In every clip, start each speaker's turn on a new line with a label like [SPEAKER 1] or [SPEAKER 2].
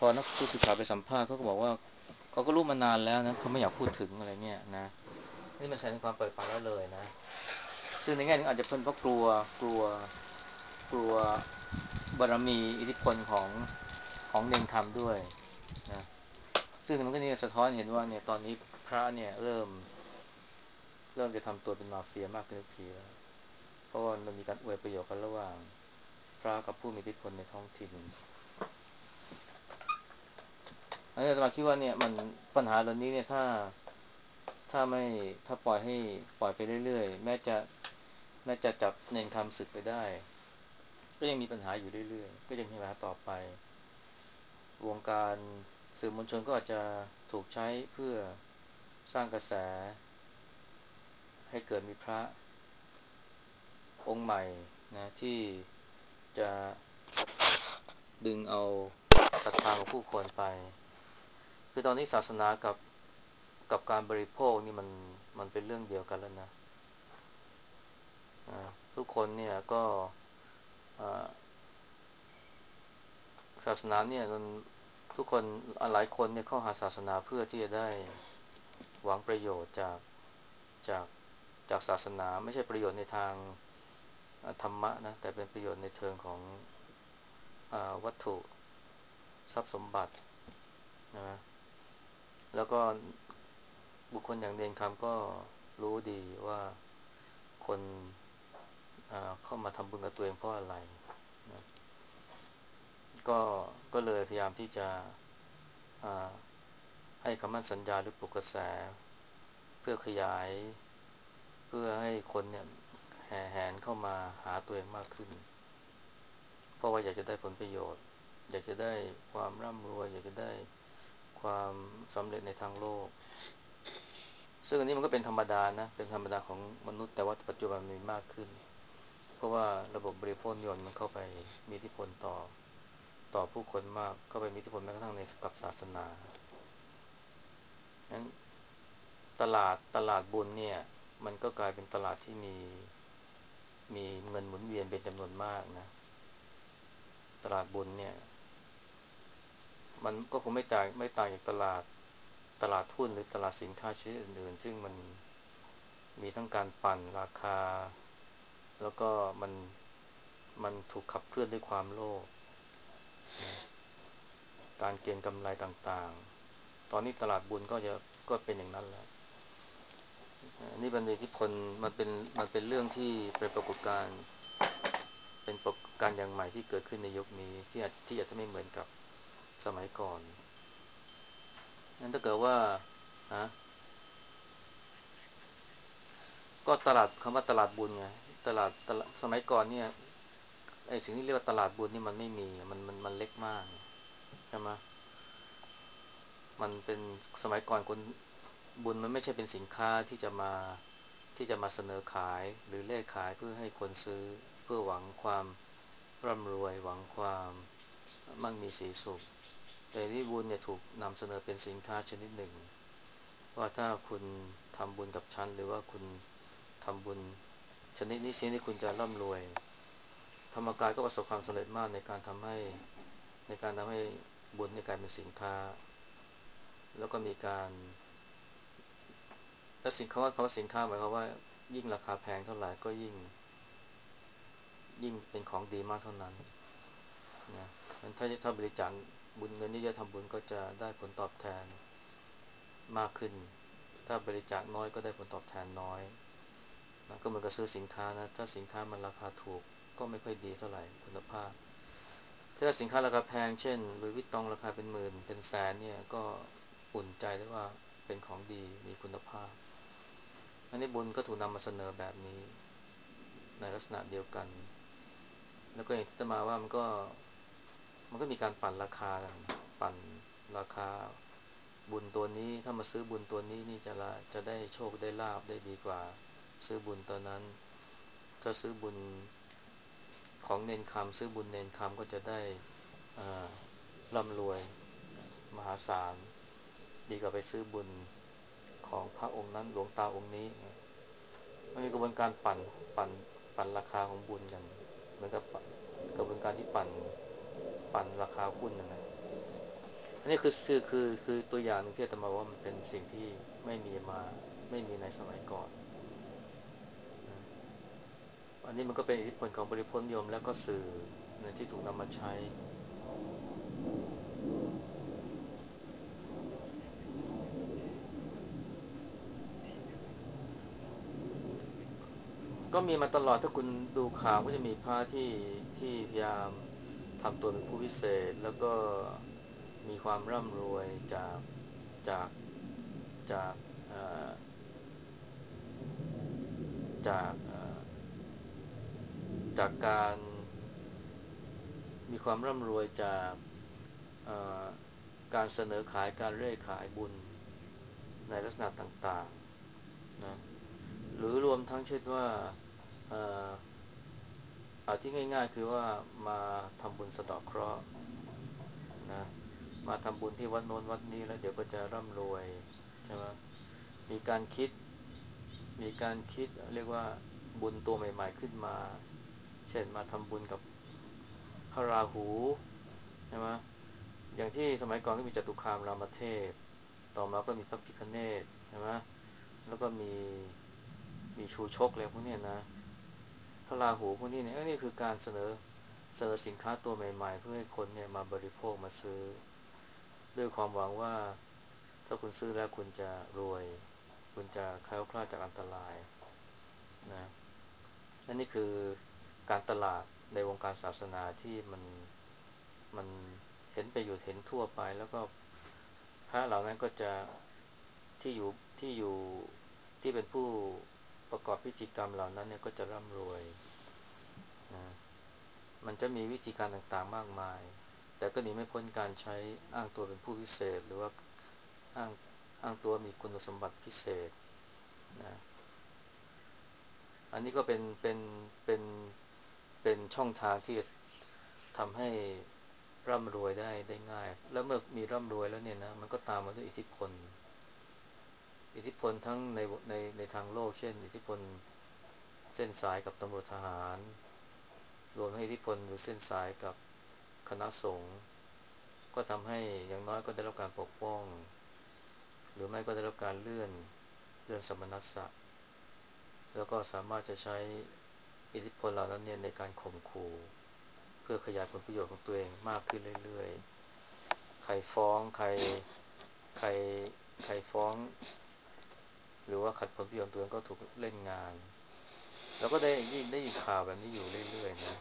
[SPEAKER 1] พอนักผู้สื่อข่าวไปสัมภาษณ์เขาก็บอกว่าเขาก็รู้มานานแล้วนะเขาไม่อยากพูดถึงอะไรเงี้ยนะนี่มันแสดงความเปิดเผยแล้วเลยนะซึ่งในแง่นึงอาจจะเป็นเพราะกลัวบารมีอิทธิพลของเนนคำด้วยนะซึ่งมันก็นี่สะท้อนเห็นว่าเนี่ยตอนนี้พระเนี่ยเริ่มจะทำตัวเป็นมาเฟียมากขึ้นทุกทีแล้วเพราะว่ามันมีการอวยประโยชน์กันระหว่างพระกับผู้มีอิทธิพลในท้องถิ่น อันนี้อาตมาคิดว่าเนี่ยมันปัญหาเหล่านี้เนี่ยถ้าไม่ถ้าปล่อยไปเรื่อยๆแม้จะจับเนนคำศึกไปได้ก็ยังมีปัญหาอยู่เรื่อยๆก็ยังมีปัญหาต่อไปวงการสื่อมวลชนก็อาจจะถูกใช้เพื่อสร้างกระแสให้เกิดมีพระองค์ใหม่นะที่จะดึงเอาศรัทธาของผู้คนไปคือตอนนี้ศาสนากับการบริโภคนี่มันเป็นเรื่องเดียวกันแล้วนะทุกคนเนี่ยก็ศาสนาเนี่ยมันทุกคนหลายคนเนี่ยเข้าหาศาสนาเพื่อที่จะได้หวังประโยชน์จากจากศาสนาไม่ใช่ประโยชน์ในทางธรรมะนะแต่เป็นประโยชน์ในเชิงของวัตถุทรัพย์สมบัตินะแล้วก็บุคคลอย่างเนนคำก็รู้ดีว่าคนเข้ามาทำบุญกับตัวเองเพราะอะไรนะก็ก็เลยพยายามที่จะอ่าให้คำมั่นสัญญาหรือปลุกกระแสเพื่อขยายเพื่อให้คนเนี่ยแห่แหนเข้ามาหาตัวเองมากขึ้นเพราะว่าอยากจะได้ผลประโยชน์อยากจะได้ความร่ำรวยอยากจะได้ความสำเร็จในทางโลกซึ่งอันนี้มันก็เป็นธรรมดานะเป็นธรรมดาของมนุษย์แต่ว่าปัจจุบันมีมากขึ้นเพราะว่าระบบบริโภคนิยมมันเข้าไปมีอิทธิพลต่อผู้คนมากเข้าไปมีอิทธิพลแม้กระทั่งในกับศาสนานั้นตลาดบุญเนี่ยมันก็กลายเป็นตลาดที่มีเงินหมุนเวียนเป็นจำนวนมากนะตลาดบุญเนี่ยมันก็คงไม่ต่างจากตลาดหุ้นหรือตลาดสินค้าชนิดอื่นๆซึ่งมันมีทั้งการปั่นราคาแล้วก็มันถูกขับเคลื่อนด้วยความโลภนะการเก็งกำไรต่างๆตอนนี้ตลาดบุญก็เป็นอย่างนั้นแล้วนี่เป็นอิทธิพลมันเป็นมันเป็นเรื่องที่เป็นปรากฏการณ์เป็นปรากฏการณ์อย่างใหม่ที่เกิดขึ้นในยุคนี้ที่อาจจะไม่เหมือนกับสมัยก่อนนั้นถ้าเกิดว่าฮะก็ตลาดคำว่าตลาดบุญไงตลาดสมัยก่อนเนี่ยไอ้สิ่งที่เรียกว่าตลาดบุญนี่มันไม่มีมันเล็กมากใช่ไหมมันเป็นสมัยก่อนคนบุญมันไม่ใช่เป็นสินค้าที่จะมาเสนอขายหรือเลขขายเพื่อให้คนซื้อเพื่อหวังความร่ำรวยหวังความมั่งมีสีสุขแต่ที่บุญเนี่ยถูกนำเสนอเป็นสินค้าชนิดหนึ่งว่าถ้าคุณทำบุญกับฉันหรือว่าคุณทำบุญชนิดนี้ชนิดนี้คุณจะร่ำรวยธรรมกายก็ประสบความสำเร็จมากในการทำให้บุญเนี่ยกลายเป็นสินค้าแล้วก็มีการและสินค้าว่าคำว่าสินค้าหมายความว่ายิ่งราคาแพงเท่าไหร่ก็ยิ่งเป็นของดีมากเท่านั้นนะมันถ้าบริจาคบุญเงินที่จะทำบุญก็จะได้ผลตอบแทนมากขึ้นถ้าบริจาคน้อยก็ได้ผลตอบแทนน้อยนะก็เหมือนกับซื้อสินค้านะถ้าสินค้ามันราคาถูกก็ไม่ค่อยดีเท่าไหร่คุณภาพถ้าสินค้าราคาแพงเช่นหรือวิตตองราคาเป็นหมื่นเป็นแสนเนี่ยก็อุ่นใจได้ว่าเป็นของดีมีคุณภาพอันนี้บุญก็ถูกนำมาเสนอแบบนี้ในลักษณะเดียวกันแล้วก็อย่างที่จะมาว่ามันก็มีการปั่นราคากันปั่นราคาบุญตัวนี้ถ้ามาซื้อบุญตัวนี้นี่จะได้โชคได้ลาบได้ดีกว่าซื้อบุญตัวนั้นถ้าซื้อบุญของเนนคำซื้อบุญเนนคำก็จะได้อ่าร่ำรวยมหาศาลดีกว่าไปซื้อบุญของพระองค์นั้นหลวงตาองค์นี้มันมีกระบวนการปั่นราคาของบุญกันเหมือนกับกระบวนการที่ปั่นราคาหุ้นนะอันนี้คือตัวอย่างหนึ่งที่อาตมาว่ามันเป็นสิ่งที่ไม่มีมาไม่มีในสมัยก่อนนะอันนี้มันก็เป็นอิทธิพลของบริพนธ์นิยมแล้วก็สื่อนะที่ถูกนำมาใช้ก็มีมาตลอดถ้าคุณดูข่าวก็จะมีพระที่พยายามทำตัวเป็นผู้พิเศษแล้วก็มีความร่ำรวยจากจากเอ่อจากจากการมีความร่ำรวยจากเอ่อการเสนอขายการเร่ขายบุญในลักษณะต่างๆนะหรือรวมทั้งเช่นว่าเอ่อเอาที่ง่ายๆคือว่ามาทำบุญสะเดาะเคราะห์นะมาทำบุญที่วัดโน้นวัดนี้แล้วเดี๋ยวก็จะร่ำรวยใช่ไหมมีการคิดมีการคิดเรียกว่าบุญตัวใหม่ๆขึ้นมาเช่นมาทำบุญกับพระราหูใช่ไหมอย่างที่สมัยก่อนก็มีจตุคามรามเทพต่อมาก็มีพระพิฆเนศใช่ไหมแล้วก็มีชูชกอะไรพวกนี้นะพระราหูพวกนี้เนี่ยนี่คือการเสนอสินค้าตัวใหม่ๆเพื่อให้คนเนี่ยมาบริโภคมาซื้อด้วยความหวังว่าถ้าคุณซื้อแล้วคุณจะรวยคุณจะแคล้วคลาดจากอันตรายนะนั่นนี่คือการตลาดในวงการศาสนาที่มันเห็นไปอยู่เห็นทั่วไปแล้วก็พระเหล่านั้นก็จะที่อยู่ที่อยู่ที่เป็นผู้ประกอบพิธีกรรมเหล่านั้นเนี่ยก็จะร่ำรวยนะมันจะมีวิธีการต่างๆมากมายแต่ก็หนีไม่พ้นการใช้อ้างตัวเป็นผู้พิเศษหรือว่าอ้างอ้างตัวมีคุณสมบัติพิเศษนะอันนี้ก็เป็นเป็นช่องทางที่ทำให้ร่ำรวยได้ง่ายแล้วเมื่อมีร่ำรวยแล้วเนี่ยนะมันก็ตามมาด้วยอิทธิพลทั้งในทางโลกเช่นอิทธิพลเส้นสายกับตำรวจทหารรวมทั้งอิทธิพลหรือเส้นสายกับคณะสงฆ์ก็ทำให้อย่างน้อยก็ได้รับการปกป้องหรือไม่ก็ได้รับการเลื่อนสมณศักดิ์แล้วก็สามารถจะใช้อิทธิพลเหล่านั้นเนี่ยในการข่มขู่เพื่อขยายผลประโยชน์ของตัวเองมากขึ้นเรื่อยๆใครฟ้องใครใครฟ้องหรือว่าขัดผลประโยชน์ตัวเองก็ถูกเล่นงานแล้วก็ได้ยินข่าวแบบนี้อยู่เรื่อยๆนะ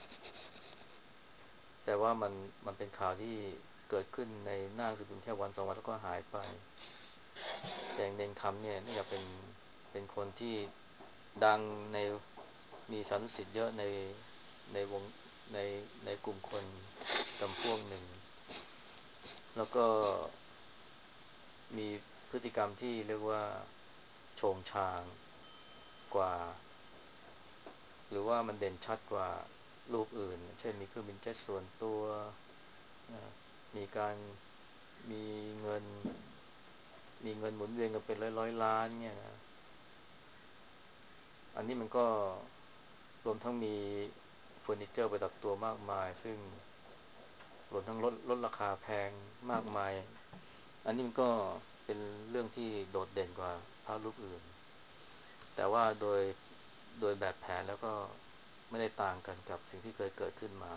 [SPEAKER 1] แต่ว่ามันเป็นข่าวที่เกิดขึ้นในหน้าหนังสือพิมพ์แค่วันสองวันแล้วก็หายไปแต่อย่างเนงคำเนี่ยนี่จะเป็นคนที่ดังในมีสานุสิทธิ์เยอะในวงในในกลุ่มคนจำพวกหนึ่งแล้วก็มีพฤติกรรมที่เรียกว่าโฉงฉางกว่าหรือว่ามันเด่นชัดกว่ารูปอื่นเช่นมีเครื่องบินเจ็ตส่วนตัวนะมีการมีเงินมีเงินหมุนเวียนกันเป็นร้อยล้านเนี่ยนะอันนี้มันก็รวมทั้งมีเฟอร์นิเจอร์ประดับตัวมากมายซึ่งรวมทั้งลดราคาแพงมากมายอันนี้มันก็เป็นเรื่องที่โดดเด่นกว่าพระรูปอื่นแต่ว่าโดยแบบแผนแล้วก็ไม่ได้ต่างกันกับสิ่งที่เคยเกิดขึ้นมา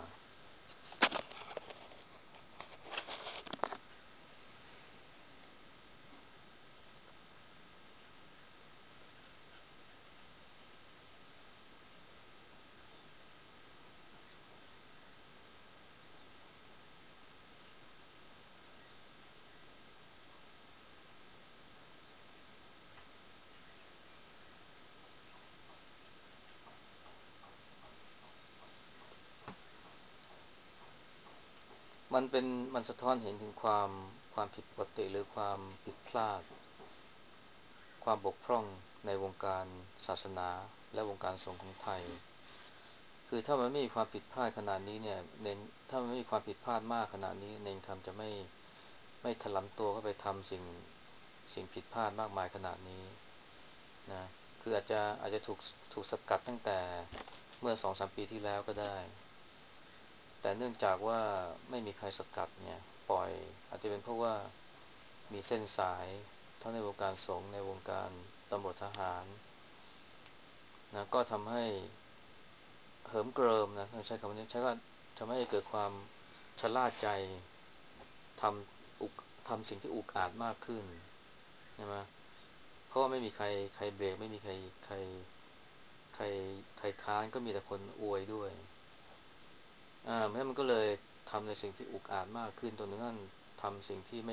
[SPEAKER 1] มันเป็นมันสะท้อนเห็นถึงความผิดปกติหรือความผิดพลาดความบกพร่องในวงการศาสนาและวงการสงฆ์ของไทยคือถ้ามันไม่มีความผิดพลาดขนาดนี้เนี่ยถ้ามันไม่มีความผิดพลาดมากขนาดนี้เนนคำจะไม่ถลำตัวเข้าไปทำสิ่งผิดพลาดมากมายขนาดนี้นะคืออาจจะถูกสกัดตั้งแต่เมื่อ2-3 ปีที่แล้วก็ได้แต่เนื่องจากว่าไม่มีใครสกัดเนี่ยปล่อยอาจจะเป็นเพราะว่ามีเส้นสายทั้งในวงการสงฆ์ในวงการตำรวจทหารนะก็ทำให้เหิมเกริมนะใช้คำนี้ใช้ก็ทำให้เกิดความชะล่าใจททำสิ่งที่อุกอาจมากขึ้นใช่ไหมเพราะว่าไม่มีใครเบรกไม่มีใครใครค้านก็มีแต่คนอวยด้วยเพราะฉะนั้นมันก็เลยทำในสิ่งที่อุกอาจมากขึ้นจนถึงขั้นทำสิ่งที่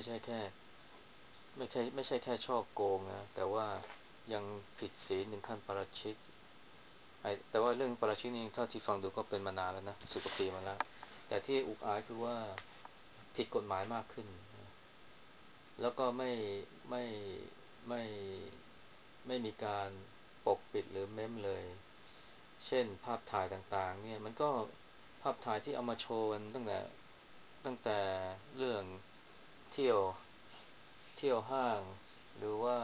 [SPEAKER 1] ไม่ใช่แค่ฉ้อโกงนะแต่ว่ายังผิดศีลถึงขั้นปาราชิกแต่ว่าเรื่องปาราชิกนี่เท่าที่ฟังดูก็เป็นมานานแล้วนะ10 กว่าปีมาแล้วแต่ที่อุกอาจคือว่าผิดกฎหมายมากขึ้นแล้วก็ไม่ไม่ไม่มีการปกปิดหรือเม้มเลยเช่นภาพถ่ายต่างๆเนี่ยมันก็ภาพถ่ายที่เอามาโชว์กันตั้งแต่เรื่องเที่ยวเที่ยวห้างหรือว่า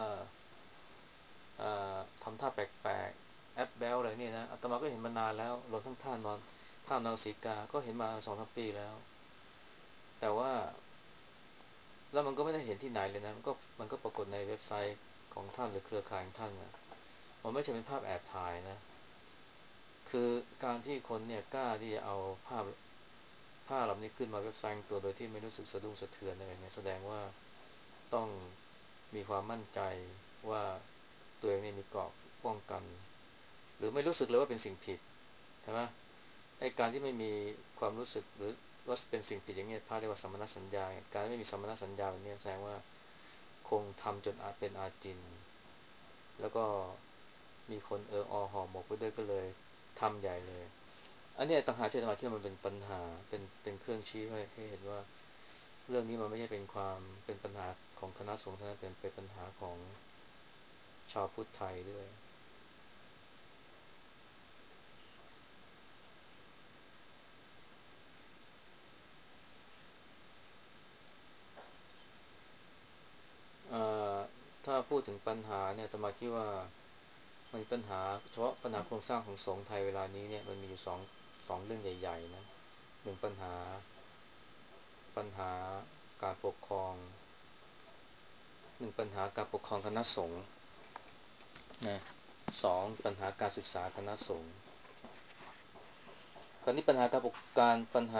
[SPEAKER 1] ทำท่าแปลกๆแอปแบลอะไรนี่นะอาตมาก็เห็นมานานแล้วรวมทั้งท่านอนท่านอนสีกาก็เห็นมา2-3 ปีแล้วแต่ว่าแล้วมันก็ไม่ได้เห็นที่ไหนเลยนะมันก็ปรากฏในเว็บไซต์ของท่านหรือเครือข่ายของท่านนะมันไม่ใช่เป็นภาพแอบถ่ายนะคือการที่คนเนี่ยกล้าที่จะเอาภาพเหล่านี้ขึ้นมาเว็บไซต์ตัวโดยที่ไม่รู้สึกสะดุ้งสะเทือนอะไรเนี่ยแสดงว่าต้องมีความมั่นใจว่าตัวเองเนี่ยมีเกราะป้องกันหรือไม่รู้สึกเลยว่าเป็นสิ่งผิดใช่ไหมไอ้การที่ไม่มีความรู้สึกหรือว่าเป็นสิ่งผิดอย่างเงี้ยพระเรียกว่าสัมมณสัญญาการไม่มีสัมมณสัญญาแบบนี้แสดงว่าคงทำจนอาจเป็นอาจินแล้วก็มีคนห่อหมกไปด้วยก็เลยทำใหญ่เลยอันนี้ต่างหากที่อาตมาคิดว่ามันเป็นปัญหาเป็นเครื่องชี้ให้เห็นว่าเรื่องนี้มันไม่ใช่เป็นปัญหาของคณะสงฆ์เท่านั้นเป็นปัญหาของชาวพุทธไทยด้วยเอ่อถ้าพูดถึงปัญหาเนี่ยอาตมาคิดว่ามันมีปัญหาเฉพาะปัญหาโครงสร้างของสงฆ์ไทยเวลานี้เนี่ยมันมีอยู่สองเรื่องใหญ่ๆนะหนึ่งปัญหาการปกครองปัญหาการปกครองคณะสงฆ์นะสองปัญหาการศึกษาคณะสงฆ์คราวนี้ปัญหาการปกการ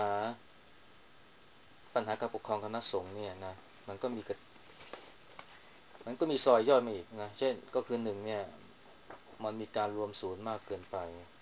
[SPEAKER 1] ปัญหาการปกครองคณะสงฆ์เนี่ยนะมันก็มีมันก็มีซอยย่อยมาอีกนะเช่นก็คือหนึ่งเนี่ยมันมีการรวมศูนย์มากเกินไป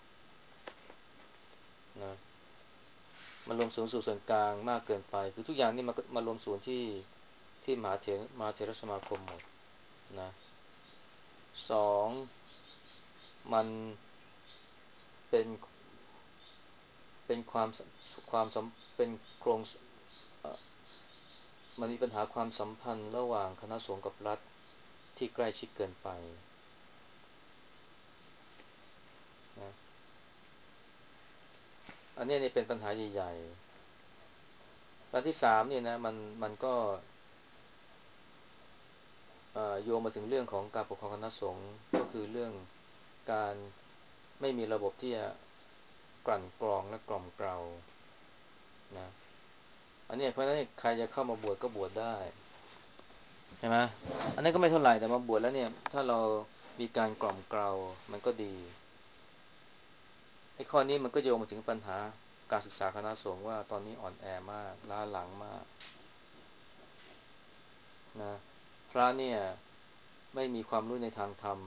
[SPEAKER 1] นะมันรวมศูนย์สู่ส่วนกลางมากเกินไปคือทุกอย่างนี่มันก็มารวมศูนย์ที่มหาเถรสมาคมหมดนะสองมันเป็นเป็นความสัมเป็นโครงเอ่อมันมีปัญหาความสัมพันธ์ระหว่างคณะสงฆ์กับรัฐที่ใกล้ชิดเกินไปนะอันนี้นี่เป็นปัญหาใหญ่ๆอันที่สามเนี่ยนะมันก็โยงมาถึงเรื่องของการปกครองคณะสงฆ์ก็คือเรื่องการไม่มีระบบที่จะกลั่นกรองและกล่อมเกลานะอันนี้เพราะฉะนั้นใครจะเข้ามาบวชก็บวชได้ใช่ไหมอันนี้ก็ไม่เท่าไหร่แต่มาบวชแล้วเนี่ยถ้าเรามีการกล่อมเกลามันก็ดีไอ้ข้อนี้มันก็โยงมาถึงปัญหาการศึกษาคณะสงฆ์ว่าตอนนี้อ่อนแอมากล้าหลังมากนะพระเนี่ยไม่มีความรู้ในทางธรรม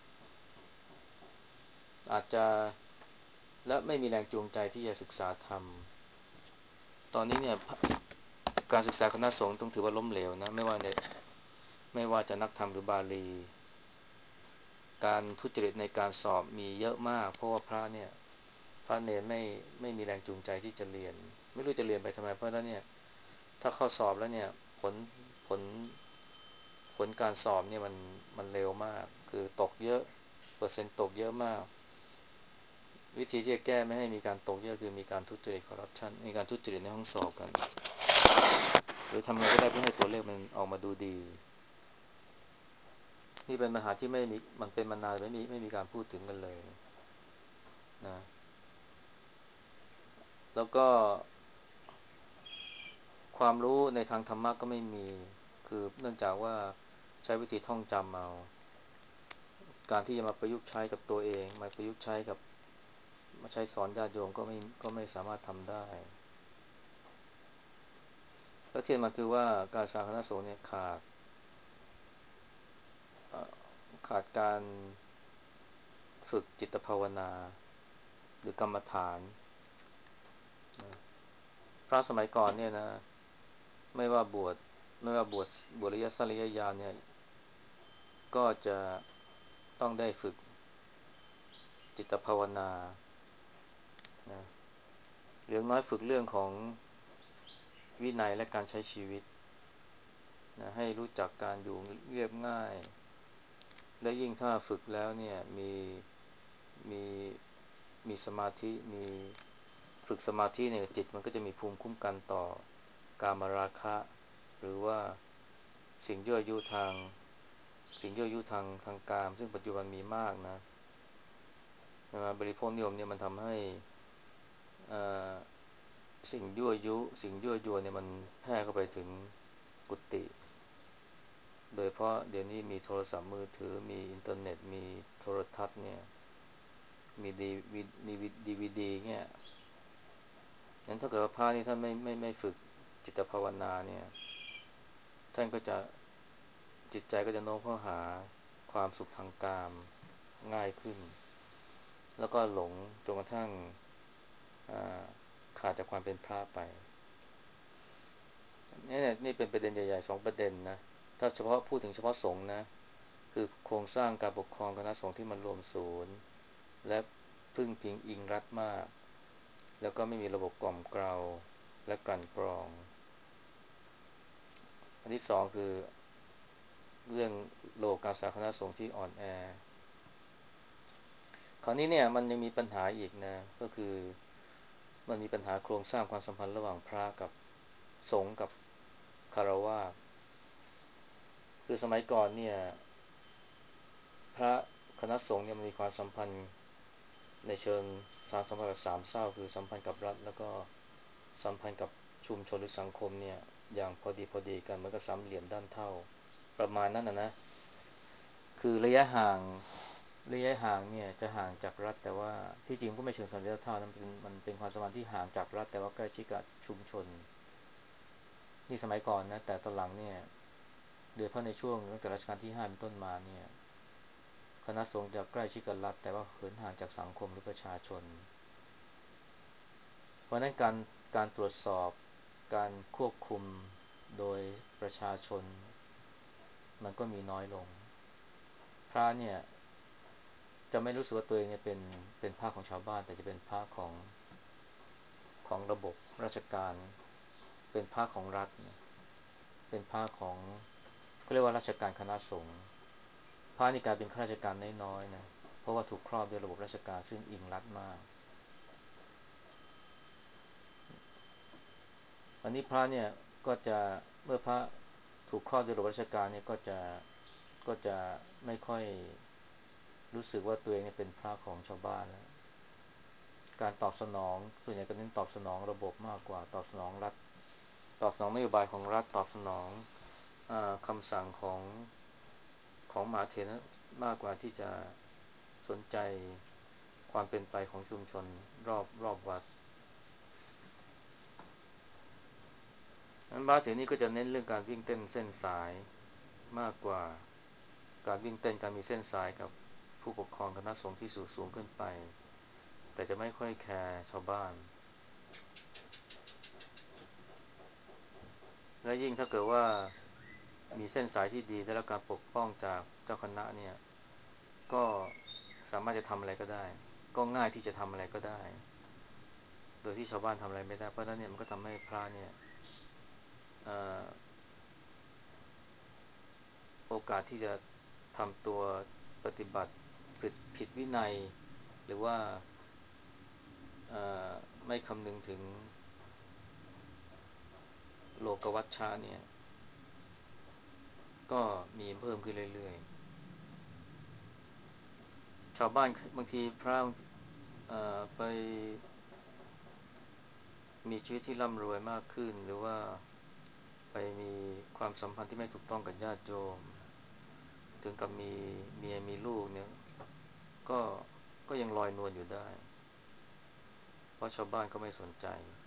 [SPEAKER 1] อาจจะและไม่มีแรงจูงใจที่จะศึกษาธรรมตอนนี้เนี่ยการศึกษาคณะสงฆ์ต้องถือว่าล้มเหลวนะไม่ว่าจะนักธรรมหรือบาลีการทุจริตในการสอบมีเยอะมากเพราะว่าพระเนรไม่มีแรงจูงใจที่จะเรียนไม่รู้จะเรียนไปทำไมเพราะฉะนั้นเนี่ยถ้าเข้าสอบแล้วเนี่ยผลผลผลการสอบเนี่ยมันเร็วมากคือตกเยอะเปอร์เซ็นต์ตกเยอะมากวิธีที่จะแก้ไม่ให้มีการตกเยอะคือมีการทุจริตคอร์รัปชันมีการทุจริตในห้องสอบกันหรือทำอะไรก็ได้เพื่อให้ตัวเลขมันออกมาดูดีนี่เป็นปัญหาที่ไม่มีมันเป็นมานานไม่มีการพูดถึงกันเลยนะแล้วก็ความรู้ในทางธรรมะก็ไม่มีคือเนื่องจากว่าใช้วิธีท่องจำเอาการที่จะมาประยุกต์ใช้กับตัวเองมาประยุกต์ใช้กับมาใช้สอนญาติโยมก็ไม่สามารถทำได้แล้วที่มันคือว่าการสร้างคณะสงฆ์เนี่ยเอ่อขาดการฝึกจิตภาวนาหรือกรรมฐานพระสมัยก่อนเนี่ยนะไม่ว่าบวชไม่ว่าบวชระยะสั้นระยะยาวเนี่ยก็จะต้องได้ฝึกจิตภาวนานะหรืออย่างน้อยฝึกเรื่องของวินัยและการใช้ชีวิตนะให้รู้จักการอยู่เรียบง่ายและยิ่งถ้าฝึกแล้วเนี่ยมีมีสมาธิฝึกสมาธิเนี่ยจิตมันก็จะมีภูมิคุ้มกันต่อกามราคะหรือว่าสิ่งยั่วยุทางกามซึ่งปัจจุบันมีมากนะนะบริโภคนิยมเนี่ยมันทำให้เอ่อสิ่งยั่วยวนเนี่ยมันแพร่เข้าไปถึงกุฏิโดยเพราะเดี๋ยวนี้มีโทรศัพท์มือถือมีอินเทอร์เน็ตมีโทรทัศน์เนี่ยมีดีวีดีเนี่ยงั้นถ้าเกิดว่าพระนี่ท่านไม่ฝึกจิตภาวนาเนี่ยท่านก็จะจิตใจก็จะโน้มเข้าหาความสุขทางกามง่ายขึ้นแล้วก็หลงจนกระทั่งอ่าขาดจากความเป็นพระไปนี่เป็นประเด็นใหญ่ๆ2 ประเด็นนะถ้าเฉพาะพูดถึงเฉพาะสงฆ์นะคือโครงสร้างการปกครองคณะสงฆ์ที่มันรวมศูนย์และพึ่งพิงอิงรัฐมากแล้วก็ไม่มีระบบกล่อมเกลาและกลั่นกรองอันที่สองคือเรื่องโลกการศาสนาสงฆ์ที่อ่อนแอคราวนี้เนี่ยมันยังมีปัญหาอีกนะก็คือมันมีปัญหาโครงสร้างความสัมพันธ์ระหว่างพระกับสงฆ์กับคฤหัสถ์คือสมัยก่อนเนี่ยพระคณะสงฆ์เนี่ยมันมีความสัมพันธ์ในเชิงความสัมพันธ์แบบสามเศร้าคือสัมพันธ์กับรัฐแล้วก็สัมพันธ์กับชุมชนหรือสังคมเนี่ยอย่างพอดีกันเหมือนกับสามเหลี่ยมด้านเท่าประมาณนั้นนะคือระยะห่างเนี่ยจะห่างจากรัฐแต่ว่าที่จริงก็ไม่เชิงสัมพันธ์เท่านั้นมันเป็นความสัมพันธ์ที่ห่างจากรัฐแต่ว่าใกล้ชิดกับชุมชนนี่สมัยก่อนนะแต่ตอนหลังเนี่ยโดยเฉพาะในช่วงตั้งแต่รัชกาลที่5เป็นต้นมาเนี่ยคณะสงฆ์จะใกล้ชิดกับรัฐแต่ว่าเหินห่างจากสังคมหรือประชาชนเพราะนั้นการตรวจสอบการควบคุมโดยประชาชนมันก็มีน้อยลงพระเนี่ยจะไม่รู้สึกว่าตัวเองเนี่ยเป็นภาคของชาวบ้านแต่จะเป็นภาคของระบบราชการเป็นภาคของรัฐเป็นภาคของเขาเรียกว่าราชการคณะสงฆ์พระนี่กลายเป็นข้าราชการน้อยๆนะเพราะว่าถูกครอบด้วยระบบราชการซึ่งอิงรัฐมากอันนี้พระเนี่ยก็จะเมื่อพระถูกครอบด้วยระบบราชการเนี่ยก็จะไม่ค่อยรู้สึกว่าตัวเองเนี่ยเป็นพระของชาวบ้านแล้วการตอบสนองส่วนใหญ่ก็เน้นตอบสนองระบบมากกว่าตอบสนองรัฐตอบสนองนโยบายของรัฐตอบสนองคำสั่งของมหาเถรมากกว่าที่จะสนใจความเป็นไปของชุมชนรอบวัดนั้นมหาเถรนี่ก็จะเน้นเรื่องการวิ่งเต้นเส้นสายมากกว่าการวิ่งเต้นการมีเส้นสายกับผู้ปกครองคณะสงฆ์ที่สูงขึ้นไปแต่จะไม่ค่อยแคร์ชาวบ้านและยิ่งถ้าเกิดว่ามีเส้นสายที่ดีได้รับการปกป้องจากเจ้าคณะเนี่ยก็สามารถจะทำอะไรก็ได้ก็ง่ายที่จะทำอะไรก็ได้โดยที่ชาวบ้านทำอะไรไม่ได้เพราะนั้นเนี่ยมันก็ทำให้พระเนี่ยเอ่อโอกาสที่จะทำตัวปฏิบัติผิดวินัยหรือว่าเอ่อไม่คำนึงถึงโลกวัชชะเนี่ยก็มีเพิ่มขึ้นเรื่อยๆชาวบ้านบางทีพระไปมีชีวิตที่ร่ำรวยมากขึ้นหรือว่าไปมีความสัมพันธ์ที่ไม่ถูกต้องกับญาติโยมถึงกับมีเมียมีลูกเนี่ยก็ก็ยังลอยนวลอยู่ได้เพราะชาวบ้านก็ไม่สนใจ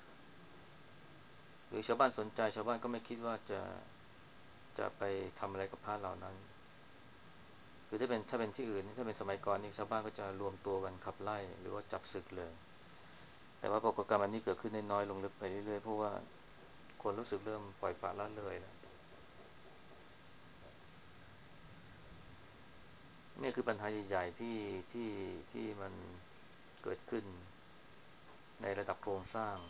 [SPEAKER 1] หรือชาวบ้านสนใจชาวบ้านก็ไม่คิดว่าจะไปทำอะไรกับพระเหล่านั้นคือถ้าเป็นที่อื่นถ้าเป็นสมัยก่อนนี่ชาวบ้านก็จะรวมตัวกันขับไล่หรือว่าจับศึกเลยแต่ว่าปรากฏการณ์อันนี้เกิดขึ้นน้อยลงไปเรื่อยๆเพราะว่าคนรู้สึกเริ่มปล่อยปละละเลยแล้วนี่คือปัญหาใหญ่ๆที่มันเกิดขึ้นในระดับโครงสร้าง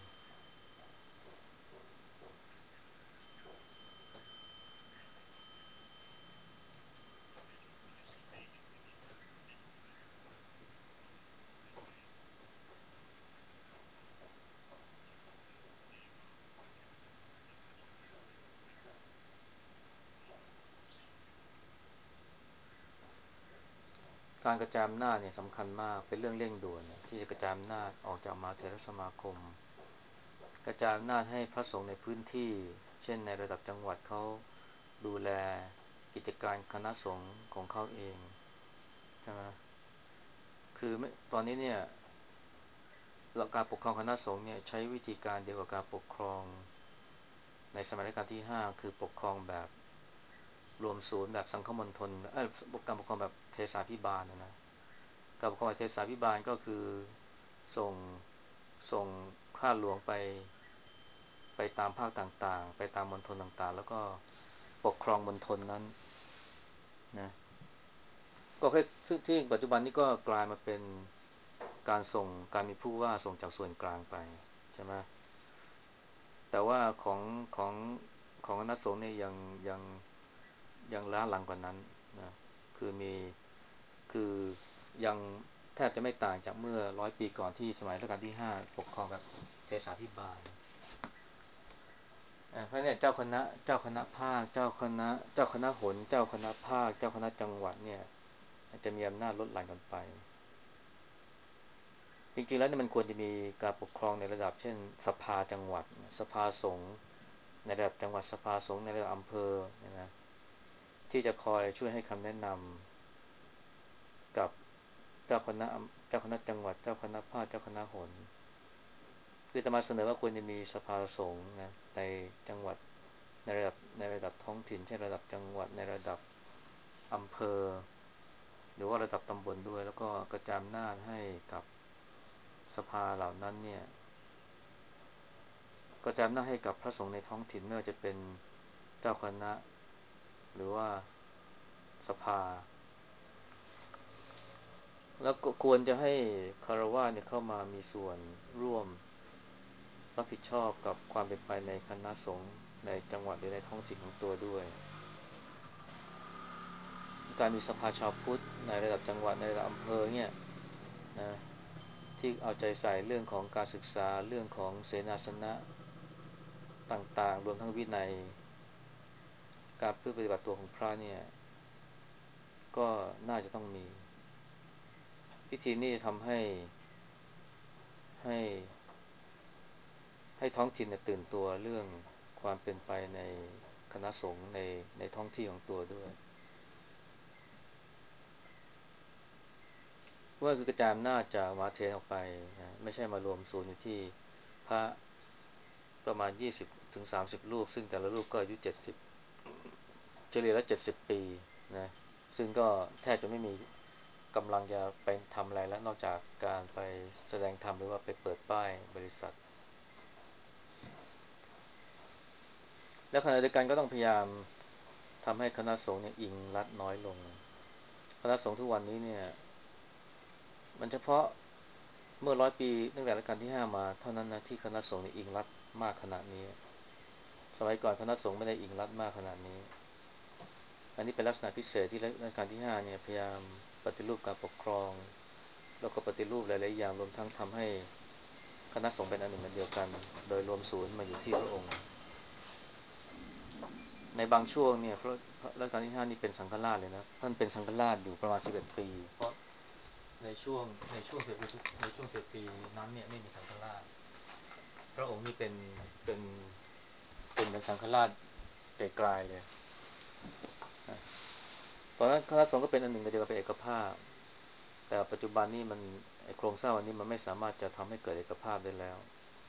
[SPEAKER 1] การกระจายอำนาจเนี่ยสำคัญมากเป็นเรื่องเร่งด่วนที่จะกระจายอำนาจออกจากมหาเถรสมาคมกระจายอำนาจให้พระสงฆ์ในพื้นที่เช่นในระดับจังหวัดเขาดูแลกิจการคณะสงฆ์ของเขาเองใช่ไหมคือตอนนี้เนี่ยหลักการปกครองคณะสงฆ์เนี่ยใช้วิธีการเดียวกับการปกครองในสมัยรัชกาลที่5คือปกครองแบบรวมศูนย์แบบสังฆมณฑลการปกครองแบบเทศาภิบาลนะการปกครองแบบเทศาภิบาลก็คือส่งส่งข้าหลวงไปตามภาคต่างๆไปตามมณฑลต่างๆแล้วก็ปกครองมณฑลนั้นนะก็แค่ที่ปัจจุบันนี้ก็กลายมาเป็นการมีผู้ว่าส่งจากส่วนกลางไปใช่ไหมแต่ว่าของของคณะสงฆ์เนี่ยยังยังล้าหลังกว่านั้นนะคือคือยังแทบจะไม่ต่างจากเมื่อ100 ปีก่อนที่สมัยรัชกาลที่5ปกครองแบบเทศาภิบาล เพราะเนี่ยเจ้าคณะภาคเจ้าคณะหนเจ้าคณะภาคเจ้าคณะจังหวัดเนี่ยจะมีอำนาจลดหลั่นกันไปจริงๆแล้วเนี่ยมันควรจะมีการปกครองในระดับเช่นสภาจังหวัดสภาสงฆ์ในระดับจังหวัดสภาสงฆ์ในระดับอำเภอเนี่ยนะที่จะคอยช่วยให้คำแนะนำกับเจ้าคณะเจ้าคณะจังหวัดเจ้าคณะภาคเจ้าคณะหนคือจะมาเสนอว่าควรจะมีสภาสงฆ์นะในจังหวัดในระดับท้องถิ่นเช่นระดับจังหวัดในระดับอำเภอหรือว่าระดับตำบลด้วยแล้วก็กระจายอำนาจให้กับสภาเหล่านั้นเนี่ยกระจายอำนาจให้กับพระสงฆ์ในท้องถิ่นไม่ว่าจะเป็นเจ้าคณะหรือว่าสภาแล้วก็ควรจะให้คารวะเนี่ยเข้ามามีส่วนร่วมรับผิดชอบกับความเป็นไปในคณะสงฆ์ในจังหวัดหรือในท้องถิ่นของตัวด้วยการมีสภาชาวพุทธในระดับจังหวัดในระดับอำเภอเนี่ยนะที่เอาใจใส่เรื่องของการศึกษาเรื่องของเสนาสนะต่างๆรวมทั้งวินัยการปฏิบัติตัวของพระเนี่ยก็น่าจะต้องมีพิธีนี้ทำให้ให้ท้องถิ่นเนี่ยตื่นตัวเรื่องความเป็นไปในคณะสงฆ์ในท้องที่ของตัวด้วยว่าคือกระจายอำนาจจากมหาเถรออกไปนะไม่ใช่มารวมศูนย์อยู่ที่พระประมาณ20 ถึง 30 รูปซึ่งแต่ละรูปก็อายุ70เฉลี่ยแล้ว70 ปีนะซึ่งก็แทบจะไม่มีกำลังจะไปทำอะไรแล้วนอกจากการไปแสดงธรรมหรือว่าไปเปิดป้ายบริษัทและขณะเดียวกันก็ต้องพยายามทำให้คณะสงฆ์เนี่ยอิงรัฐน้อยลงคณะสงฆ์ทุกวันนี้เนี่ยมันเฉพาะเมื่อ100 ปีตั้งแต่รัชกาลที่5มาเท่านั้นนะที่คณะสงฆ์เนี่ยอิงรัฐมากขนาดนี้สมัยก่อนคณะสงฆ์ไม่ได้อิงรัฐมากขนาดนี้อันนี้เป็นลักษณะพิเศษที่รัชกาลที่5เนี่ยพยายามปฏิรูปการปกครองแล้วก็ปฏิรูปหลายๆอย่างรวมทั้งทำให้คณะสงฆ์เป็นอันหนึ่งอันเดียวกันโดยรวมศูนย์มาอยู่ที่พระองค์ในบางช่วงเนี่ยพระรัชกาลที่5นี่เป็นสังฆราชเลยนะท่านเป็นสังฆราชอยู่ประมาณ11 ปีเพราะในช่วง11 ปีนั้นเนี่ยไม่มีสังฆราชพระองค์นี่เป็นเหมือนสังฆราชไกลๆเลยตอนนั้นคณะสงฆ์ก็เป็นอันหนึ่งเดียวกับเป็นเอกภาพแต่ปัจจุบันนี้มันไอ้โครงสร้างวันนี้มันไม่สามารถจะทำให้เกิดเอกภาพได้แล้ว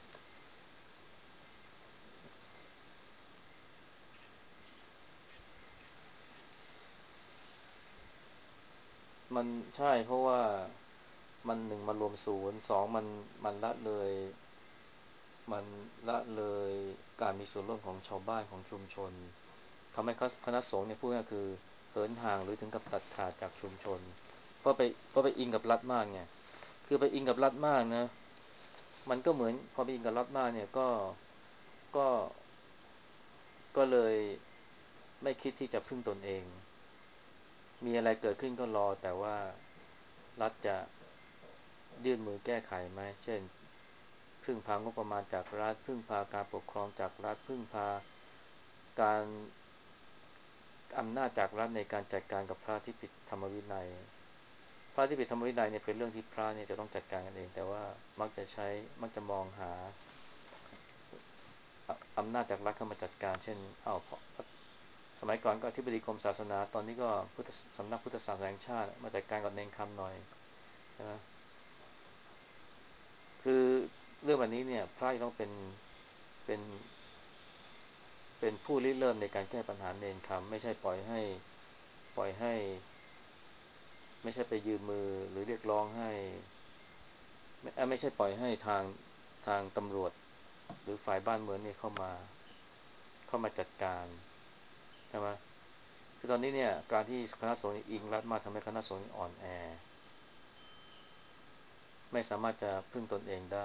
[SPEAKER 1] มันใช่เพราะว่ามันหนึ่งมันรวมศูนย์สองมันละเลยมันละเลยการมีส่วนร่วมของชาวบ้านของชุมชนทำให้คณะสงฆ์เนี่ยพูดง่ายๆคือเหินห่างหรือถึงกับตัดขาดจากชุมชนเพราะไปเพราะไปอิงกับรัฐมากไงคือไปอิงกับรัฐมากนะมันก็เหมือนพอไปอิงกับรัฐมากเนี่ยก็ก็เลยไม่คิดที่จะพึ่งตนเองมีอะไรเกิดขึ้นก็รอแต่ว่ารัฐจะยื่นมือแก้ไขไหมเช่นพึ่งพางบประมาณจากรัฐพึ่งพาการปกครองจากรัฐพึ่งพาการอำนาจจากรัฐในการจัดการกับพระที่ผิดธรรมวินัยพระที่ผิดธรรมวินัยเนี่ยเป็นเรื่องที่พระเนี่ยจะต้องจัดการกันเองแต่ว่ามักจะมองหาอำนาจจากรัฐเข้ามาจัดการเช่นเอาสมัยก่อนก็อธิบดีกรมศาสนาตอนนี้ก็สำนักพุทธศาสนาแห่งชาติมาจัดการกับเนรคำหน่อยใช่ไหมคือเรื่องแบบนี้เนี่ยพระจะต้องเป็นเป็นผู้ริเริ่มในการแก้ปัญหาเนรคำไม่ใช่ปล่อยให้ไม่ใช่ไปยืมมือหรือเรียกร้องให้ไม่ใช่ปล่อยให้ทางตำรวจหรือฝ่ายบ้านเมืองเนี่ยเข้ามาจัดการใช่ไหมคือตอนนี้เนี่ยการที่คณะสงฆ์อิงรัฐมากทำให้คณะสงฆ์อ่อนแอไม่สามารถจะพึ่งตนเองได้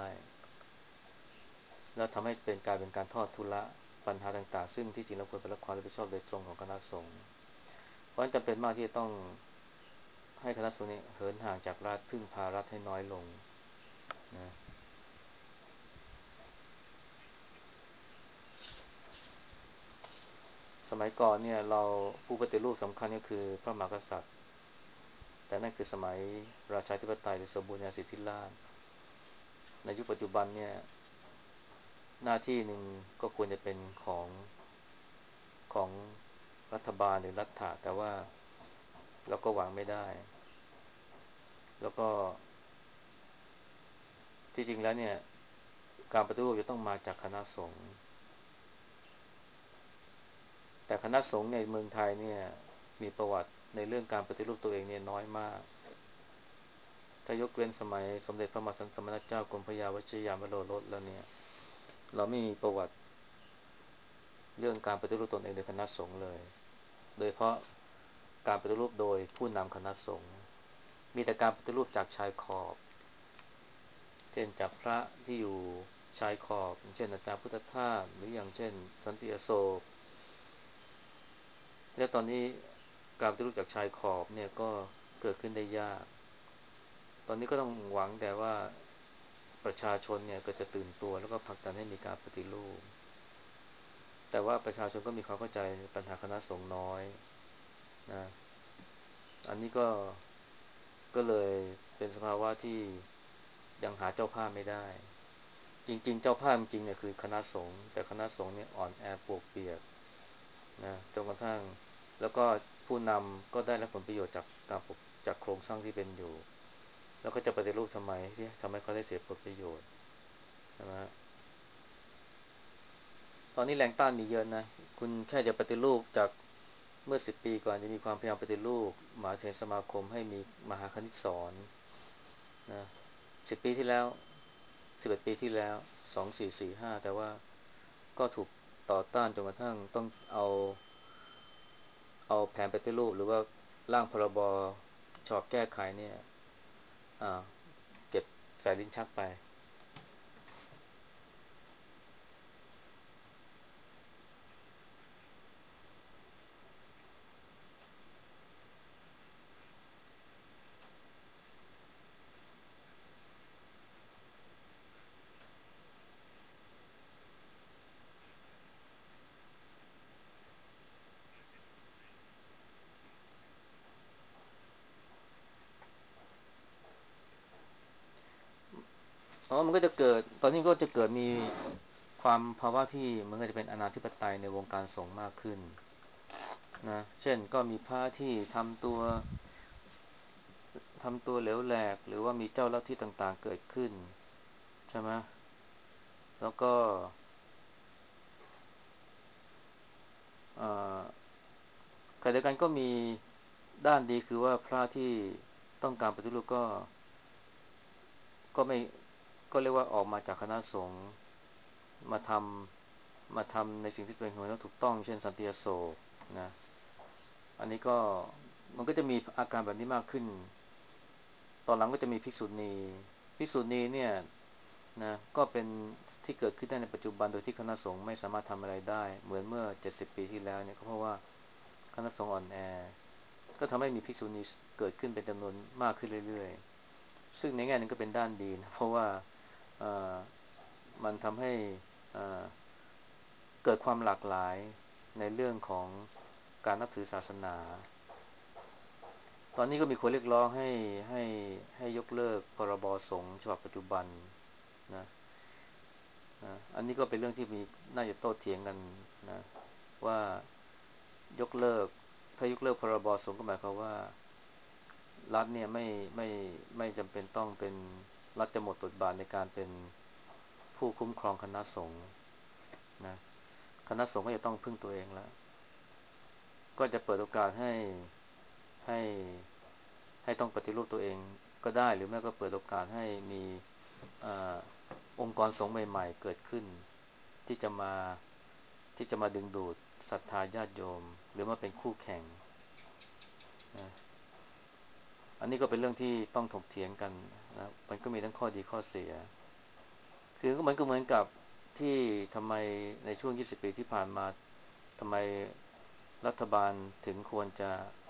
[SPEAKER 1] แล้วทำให้กลายเป็นการทอดทุระปัญหาต่างๆซึ่งที่จริงแล้วควรเป็นรับความรับผิดชอบโดยตรงของคณะสงฆ์เพราะฉะนั้นจำเป็นมากที่จะต้องให้คณะสงฆ์นี้เหินห่างจากรัฐพึ่งพารัฐให้น้อยลงนะสมัยก่อนเนี่ยเราผู้ปฏิรูปสำคัญก็คือพระมหากษัตริย์แต่นั่นคือสมัยราชาธิปไตยหรือสมบูรณาญาสิทธิราชย์ในยุคปัจจุบันเนี่ยหน้าที่หนึ่งก็ควรจะเป็นของรัฐบาลหรือรัฐะแต่ว่าเราก็หวังไม่ได้แล้วก็ที่จริงแล้วเนี่ยการปฏิรูปจะต้องมาจากคณะสงฆ์แต่คณะสงฆ์ในเมืองไทยเนี่ยมีประวัติในเรื่องการปฏิรูปตัวเองเนี่ยน้อยมากถ้ายกเว้นสมัยสมเด็จพระมหาสังฆราชเจ้ากรมพระยาวชิรยานวโรรสแล้วเนี่ยเราไม่มีประวัติเรื่องการปฏิรูปตนเองในคณะสงฆ์เลยโดยเฉพาะการปฏิรูปโดยผู้นำคณะสงฆ์มีแต่การปฏิรูปจากชายขอบเช่นจากพระที่อยู่ชายขอบอย่างเช่นอาจารย์พุทธทาสหรืออย่างเช่นสันติอโศกและตอนนี้การปฏิรูปจากชายขอบเนี่ยก็เกิดขึ้นได้ยากตอนนี้ก็ต้องหวังแต่ว่าประชาชนเนี่ยก็จะตื่นตัวแล้วก็ผลักดันให้มีการปฏิรูปแต่ว่าประชาชนก็มีความเข้าใจปัญหาคณะสงฆ์น้อยนะอันนี้ก็เลยเป็นสภาวะที่ยังหาเจ้าภาพไม่ได้จริงๆเจ้าภาพจริงๆเนี่ยคือคณะสงฆ์แต่คณะสงฆ์เนี่ยอ่อนแอปวกเปียกนะจนกระทั่งแล้วก็ผู้นำก็ได้รับผลประโยชน์จากการปกจากโครงสร้างที่เป็นอยู่แล้วก็จะปฏิรูปทำไมที่ทำให้เขาได้เสียผลประโยชน์ใช่ไหมตอนนี้แรงต้านมีเยอะนะคุณแค่จะปฏิรูปจากเมื่อ10 ปีก่อนจะมีความพยายามปฏิรูปมหาเถรสมาคมให้มีมหาคณิตสอนนะ10 ปีที่แล้ว11 ปีที่แล้ว2445แต่ว่าก็ถูกต่อต้านจนกระทั่งต้องเอาแผนปฏิรูปหรือว่าร่างพรบฉบับแก้ไขเนี่ยอ่าเก็บใส่ลิ้นชักไปอ๋อมันก็จะเกิดตอนนี้ก็จะเกิดมีความภาวะที่มันก็จะเป็นอนาธิปไตยในวงการสงฆ์มากขึ้นนะเช่นก็มีพระที่ทำตัวเหลวแหลกหรือว่ามีเจ้าลัทธิต่างๆเกิดขึ้นใช่ไหมแล้วก็เอ่อขณะเดียวกันก็มีด้านดีคือว่าพระที่ต้องการปฏิรูปก็ไม่ก็เรียกว่าออกมาจากคณะสงฆ์มาทมาทำในสิ่งที่ตัวเองเห็นว่าถูกต้องเช่นสันติอโศกนะอันนี้ก็มันก็จะมีอาการแบบนี้มากขึ้นตอนหลังก็จะมีภิกษุณีเนี่ยนะก็เป็นที่เกิดขึ้นได้ในปัจจุบันโดยที่คณะสงฆ์ไม่สามารถทำอะไรได้เหมือนเมื่อ70ปีที่แล้วเนี่ยก็เพราะว่าคณะสงฆ์อ่อนแอก็ทำให้มีภิกษุณีเกิดขึ้นเป็นจำนวนมากขึ้นเรื่อยๆซึ่งในแง่หนึงก็เป็นด้านดีนะเพราะว่าเอ่อมันทำให้เอ่อเกิดความหลากหลายในเรื่องของการนับถือศาสนาตอนนี้ก็มีคนเรียกร้องให้ให้ยกเลิกพรบสงฆ์ฉบับปัจจุบันนะอันนี้ก็เป็นเรื่องที่มีน่าจะโต้เถียงกันนะว่ายกเลิกถ้ายกเลิกพรบสงฆ์ก็หมายความว่ารัฐเนี่ยไม่จำเป็นต้องเป็นรัฐจะหมดบทบาทในการเป็นผู้คุ้มครองคณะสงฆ์นะคณะสงฆ์ก็จะต้องพึ่งตัวเองแล้วก็จะเปิดโอกาสให้ให้ต้องปฏิรูปตัวเองก็ได้หรือไม่ก็เปิดโอกาสให้มีอาองค์กรสงฆ์ใหม่ๆเกิดขึ้นที่จะมาที่จะมาดึงดูดศรัทธาญาติโยมหรือมาเป็นคู่แข่งนะอันนี้ก็เป็นเรื่องที่ต้องถกเถียงกันนะมันก็มีทั้งข้อดีข้อเสียคือก็เหมือนกับที่ทำไมในช่วง20ปีที่ผ่านมาทำไมรัฐบาลถึงควรจะ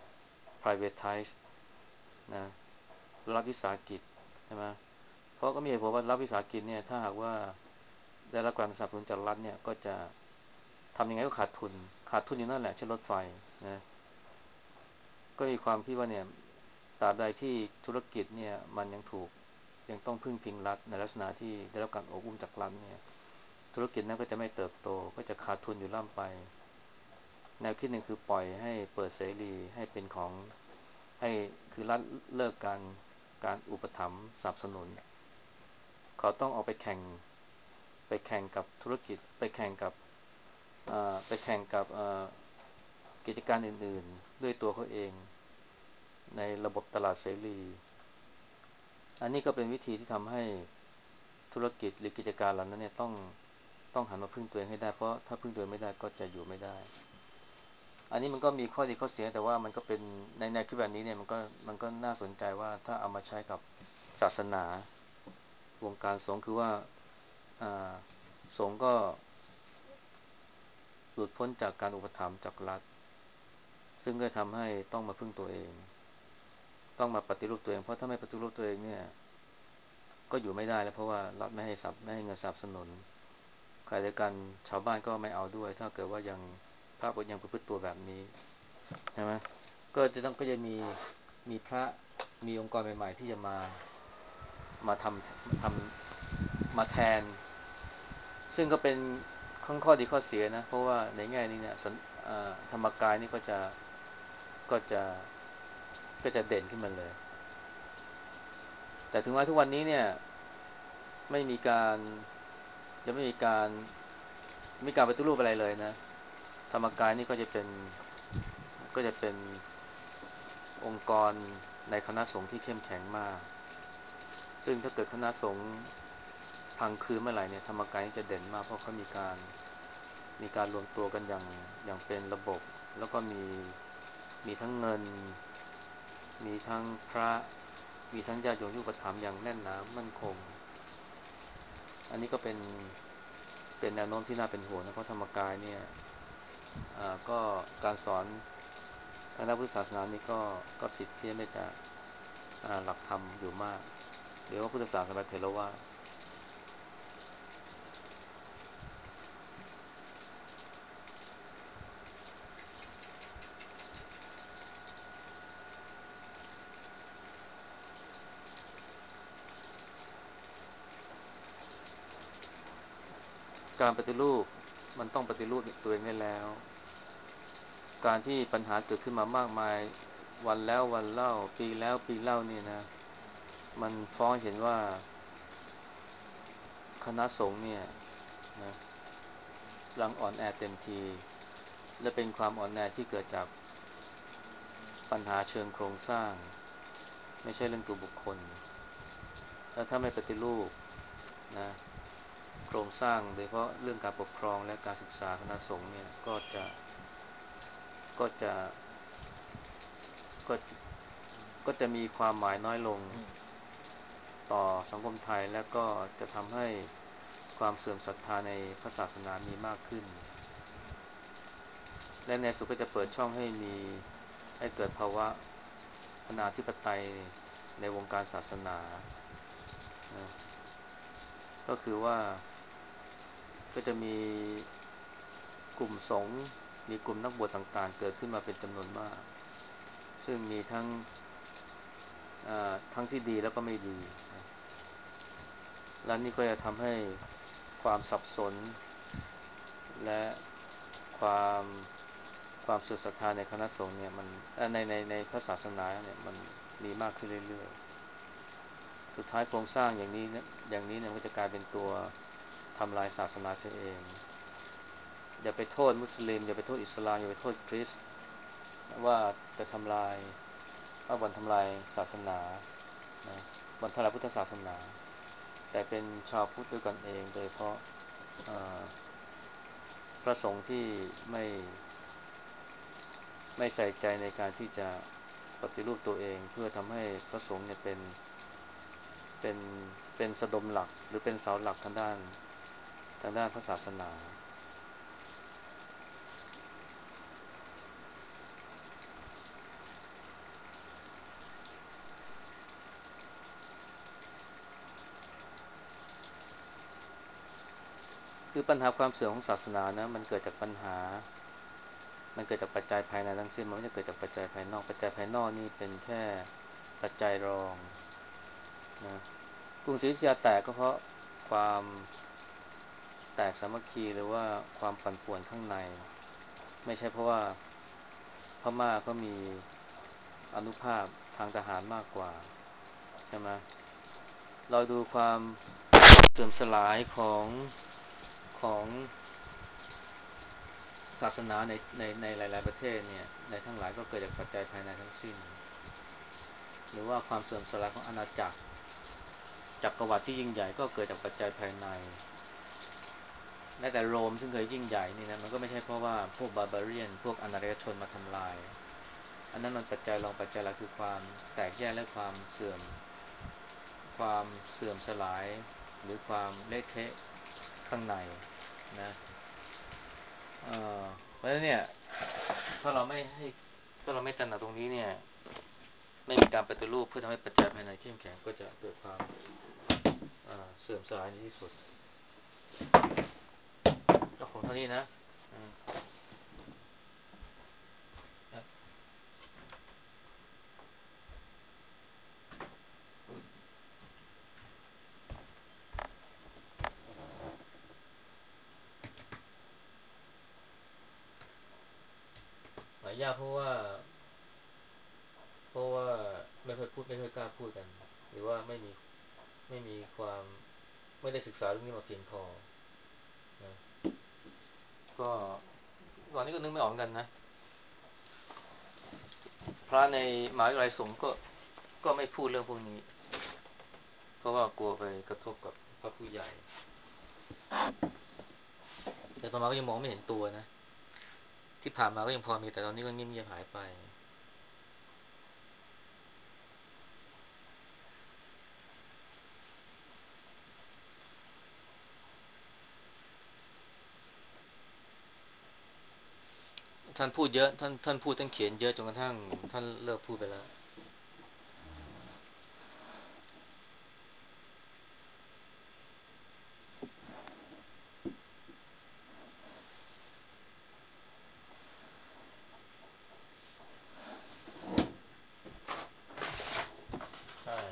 [SPEAKER 1] privatize นะรัฐวิสาหกิจใช่ไหมเพราะก็มีเหตุผลว่ารัฐวิสาหกิจเนี่ยถ้าหากว่าได้รับการสนับสนุนจากรัฐเนี่ยก็จะทำยังไงก็ขาดทุนอยู่นั่นแหละเช่นรถไฟนะก็มีความคิดว่าเนี่ยตราบใดที่ธุรกิจเนี่ยมันยังต้องพึ่งพิงรัฐในลักษณะที่ได้รับการอบอุ้มจากรัฐเนี่ยธุรกิจนั้นก็จะไม่เติบโตก็จะขาดทุนอยู่ล่ำไปแนวคิดหนึ่งคือปล่อยให้เปิดเสรีให้เป็นของให้คือรัฐเลิกการอุปถัมภ์สนับสนุนเขาต้องออกไปแข่งกับธุรกิจไปแข่งกับกิจการอื่นๆด้วยตัวเขาเองในระบบตลาดเสรีอันนี้ก็เป็นวิธีที่ทำให้ธุรกิจหรือกิจการเหล่านั้นเนี่ยต้องหันมาพึ่งตัวเองให้ได้เพราะถ้าพึ่งตัวเองไม่ได้ก็จะอยู่ไม่ได้อันนี้มันก็มีข้อดีข้อเสียแต่ว่ามันก็เป็นในแนวคิดแบบนี้เนี่ยมันก็น่าสนใจว่าถ้าเอามาใช้กับศาสนาวงการสงฆ์คือว่าอ่าสงฆ์ก็หลุดพ้นจากการอุปถัมภ์จากรัฐซึ่งก็ทำให้ต้องมาพึ่งตัวเองต้องมาปฏิรูปตัวเองเพราะถ้าไม่ปฏิรูปตัวเองเนี่ยก็อยู่ไม่ได้แล้วเพราะว่ารัฐไม่ให้เงินสนับสนุนขณะเดียวกันชาวบ้านก็ไม่เอาด้วยถ้าเกิดว่ายังภาพยังประพฤติตัวแบบนี้ใช่ไหมก็จะมีพระมีองค์กรใหม่ๆที่จะมาแทนซึ่งก็เป็นข้อดีข้อเสียนะเพราะว่าในแง่นี้เนี่ยธรรมกายนี่ก็จะก็จะเด่นขึ้นมาเลยแต่ถึงแม้ทุกวันนี้เนี่ยไม่มีการยังไม่มีการปฏิรูปอะไรเลยนะธรรมกายนี่ก็จะเป็นองค์กรในคณะสงฆ์ที่เข้มแข็งมากซึ่งถ้าเกิดคณะสงฆ์พังคืนเมื่อไหร่เนี่ยธรรมกายนี่จะเด่นมากเพราะเขามีการรวมตัวกันอย่างเป็นระบบแล้วก็มีทั้งเงินมีทั้งพระมีทั้งญาติโยมที่อุปถัมภ์อย่างแน่นหนามั่นคงอันนี้ก็เป็นแนวโน้มที่น่าเป็นห่วงนะเพราะธรรมกายเนี่ยก็การสอนทางด้านพุทธศาสนานี่ก็ผิดเพี้ยนไปจากหลักธรรมอยู่มากเรียกว่าพุทธศาสนาเถรวาทการปฏิรูปมันต้องปฏิรูปตัวเองได้แล้วการที่ปัญหาเกิดขึ้นมามากมายวันแล้ววันเล่าปีแล้วปีเล่านี่นะมันฟ้องเห็นว่าคณะสงฆ์เนี่ยนะกำลังอ่อนแอเต็มทีและเป็นความอ่อนแอที่เกิดจากปัญหาเชิงโครงสร้างไม่ใช่เรื่องตัวบุคคลแล้วถ้าไม่ปฏิรูปนะโครงสร้างโดยเฉพาะเรื่องการปกครองและการศึกษาคณะสงฆ์เนี่ยก็จะก็ก็จะมีความหมายน้อยลงต่อสังคมไทยและก็จะทำให้ความเสื่อมศรัทธาในพระศาสนามีมากขึ้นและในสุดก็จะเปิดช่องให้เกิดภาวะอนาธิปไตยในวงการศาสนานะก็คือว่าก็จะมีกลุ่มสงฆ์มีกลุ่มนักบวชต่างๆเกิดขึ้นมาเป็นจำนวนมากซึ่งมีทั้งที่ดีแล้วก็ไม่ดีนะและนี่ก็จะทำให้ความสับสนและความความเสื่อมศรัทธาในคณะสงฆ์เนี่ยมันในพระศาสนาเนี่ยมันมีมากขึ้นเรื่อยๆสุดท้ายโครงสร้างอย่างนี้เนี่ยมันก็จะกลายเป็นตัวทำลายศาสนาเสียเองอย่าไปโทษมุสลิมอย่าไปโทษอิสลามอย่าไปโทษคริสต์ว่าจะทำลายว่าบ่อนทำลายศาสนานะบ่อนทำลายพุทธศาสนาแต่เป็นชาวพุทธด้วยกันเองโดยเฉพาะพระสงฆ์ที่ไม่ไม่ใส่ใจในการที่จะปฏิรูปตัวเองเพื่อทำให้พระสงฆ์เนี่ยเป็นเป็นสะดมหลักหรือเป็นเสาหลักทางด้านพระศาสนาคือปัญหาความเสื่อมของศาสนานะมันเกิดจากปัจจัยภายในทั้งสิ้นมันไม่ได้เกิดจากปัจจัยภายนอกปัจจัยภายนอกนี่เป็นแค่ปัจจัยรองนะกรุงศรีอยุธยาแตกก็เพราะความแตกสามัคคีหรือว่าความปั่นป่วนข้างในไม่ใช่เพราะว่าพม่าก็มีอานุภาพทางทหารมากกว่าใช่ไหมเราดูความเสื่อมสลายของศาสนาในหลายๆประเทศเนี่ยในทั้งหลายก็เกิดจากปัจจัยภายในทั้งสิ้นหรือว่าความเสื่อมสลายของอาณาจักรจักรวรรดิที่ยิ่งใหญ่ก็เกิดจากปัจจัยภายในแม้แต่โรมซึ่งเคยยิ่งใหญ่นี่นะมันก็ไม่ใช่เพราะว่าพวกบาร์บาเรียนพวกอารยชนมาทำลายอันนั้นมันปัจจัยรองปัจจัยหลักคือความแตกแยกและความเสื่อมสลายหรือความเละเทะข้างในนะเออเพราะฉะนั้นเนี่ยถ้าเราไม่ให้ถ้าเราไม่ตระหนักตรงนี้เนี่ยไม่มีการปฏิรูปเพื่อทำให้ปัจจัยภายในเข้มแข็งก็จะเกิดความเสื่อมสลายในที่สุดก็ของเท่านี้นะอืมหลายยากเพราะว่าไม่ค่อยกล้าพูดกันหรือว่าไม่มีความไม่ได้ศึกษาเรื่องนี้มาเพียงพอนะก็ก่อนนี้ก็นึกไม่ออกเหมือนกันนะพระในมหาวิทยาลัยสงฆ์ก็ไม่พูดเรื่องพวกนี้เพราะว่ากลัวไปกระทบกับพระผู้ใหญ่แต่ต่อมาก็ยังมองไม่เห็นตัวนะที่ผ่านมาก็ยังพอมีแต่ตอนนี้ก็เงียบๆหายไปท่านพูดเยอะท่านพูดท่านเขียนเยอะจนกระทั่งท่านเลิกพูดไปแล้วใช่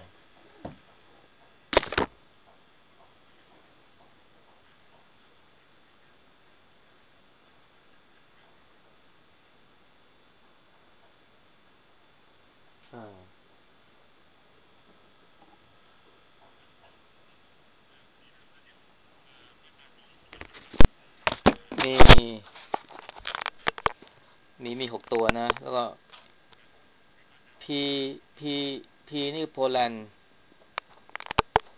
[SPEAKER 1] มีมี6 ตัวนะแล้วก็พีพีพีนี่โปแลนด์